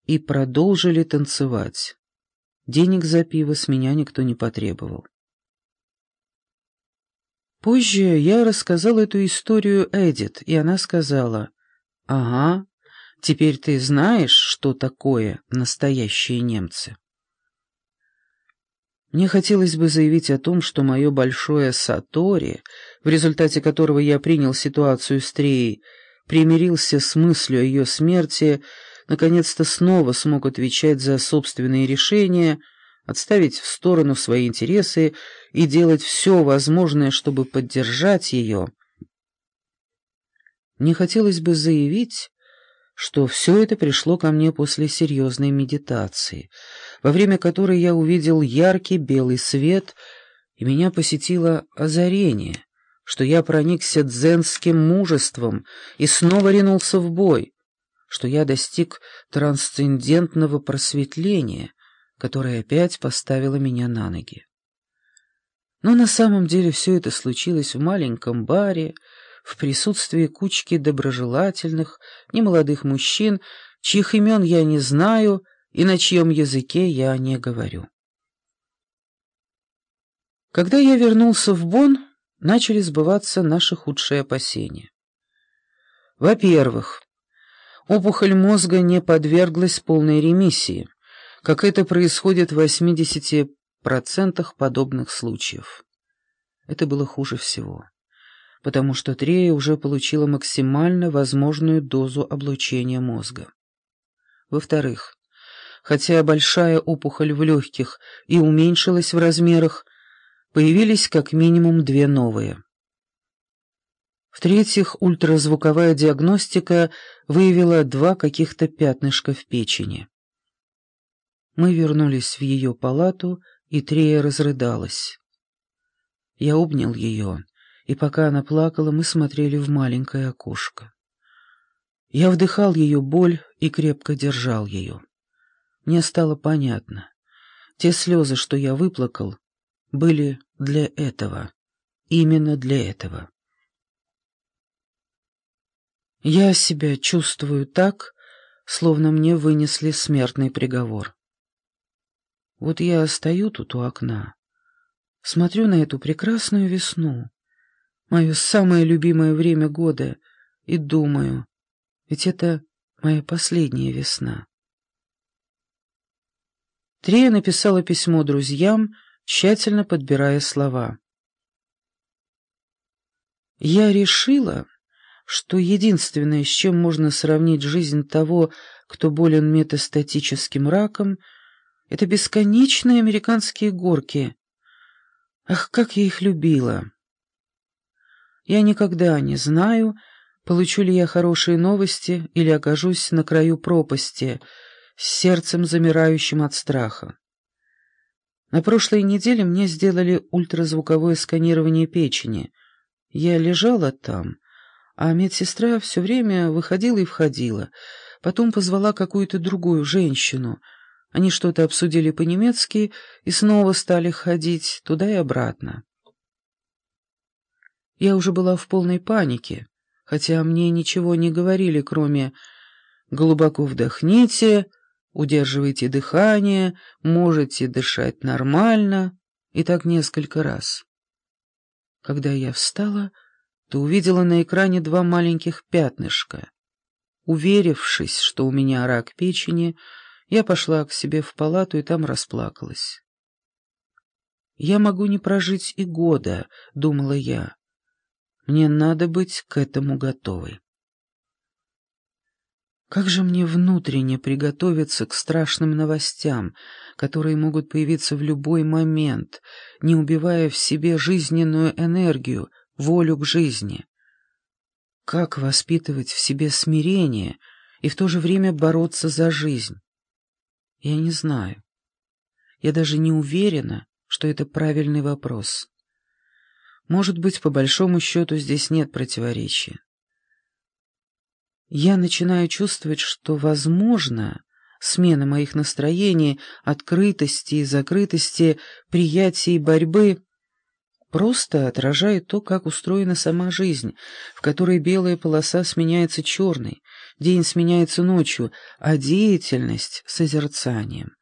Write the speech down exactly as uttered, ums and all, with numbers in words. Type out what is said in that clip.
и продолжили танцевать. Денег за пиво с меня никто не потребовал. Позже я рассказал эту историю Эдит, и она сказала: «Ага, теперь ты знаешь, что такое настоящие немцы». Мне хотелось бы заявить о том, что мое большое сатори, в результате которого я принял ситуацию с Треей, примирился с мыслью о ее смерти, наконец-то снова смог отвечать за собственные решения, отставить в сторону свои интересы и делать все возможное, чтобы поддержать ее. Мне хотелось бы заявить, что все это пришло ко мне после серьезной медитации, во время которой я увидел яркий белый свет, и меня посетило озарение, что я проникся дзенским мужеством и снова ринулся в бой, что я достиг трансцендентного просветления, которое опять поставило меня на ноги. Но на самом деле все это случилось в маленьком баре, в присутствии кучки доброжелательных, немолодых мужчин, чьих имен я не знаю и на чьем языке я не говорю. Когда я вернулся в Бонн, начали сбываться наши худшие опасения. Во-первых, опухоль мозга не подверглась полной ремиссии, как это происходит в восьмидесяти процентах подобных случаев. Это было хуже всего, потому что Трея уже получила максимально возможную дозу облучения мозга. Во-вторых, хотя большая опухоль в легких и уменьшилась в размерах, появились как минимум две новые. В-третьих, ультразвуковая диагностика выявила два каких-то пятнышка в печени. Мы вернулись в ее палату, и Трея разрыдалась. Я обнял ее, и пока она плакала, мы смотрели в маленькое окошко. Я вдыхал ее боль и крепко держал ее. Мне стало понятно. Те слезы, что я выплакал, были для этого, именно для этого. Я себя чувствую так, словно мне вынесли смертный приговор. Вот я стою тут у окна, смотрю на эту прекрасную весну, мое самое любимое время года, и думаю, ведь это моя последняя весна. Трея написала письмо друзьям, тщательно подбирая слова. «Я решила, что единственное, с чем можно сравнить жизнь того, кто болен метастатическим раком, это бесконечные американские горки. Ах, как я их любила! Я никогда не знаю, получу ли я хорошие новости или окажусь на краю пропасти, с сердцем замирающим от страха. На прошлой неделе мне сделали ультразвуковое сканирование печени. Я лежала там, а медсестра все время выходила и входила, потом позвала какую-то другую женщину. Они что-то обсудили по-немецки и снова стали ходить туда и обратно. Я уже была в полной панике, хотя мне ничего не говорили, кроме «глубоко вдохните», «удерживайте дыхание», «можете дышать нормально» и так несколько раз. Когда я встала, то увидела на экране два маленьких пятнышка. Уверившись, что у меня рак печени, я пошла к себе в палату и там расплакалась. «Я могу не прожить и года», — думала я. «Мне надо быть к этому готовой». Как же мне внутренне приготовиться к страшным новостям, которые могут появиться в любой момент, не убивая в себе жизненную энергию, волю к жизни? Как воспитывать в себе смирение и в то же время бороться за жизнь? Я не знаю. Я даже не уверена, что это правильный вопрос. Может быть, по большому счету здесь нет противоречия. Я начинаю чувствовать, что, возможно, смена моих настроений, открытости и закрытости, приятия и борьбы просто отражает то, как устроена сама жизнь, в которой белая полоса сменяется черной, День сменяется ночью, а деятельность — созерцанием.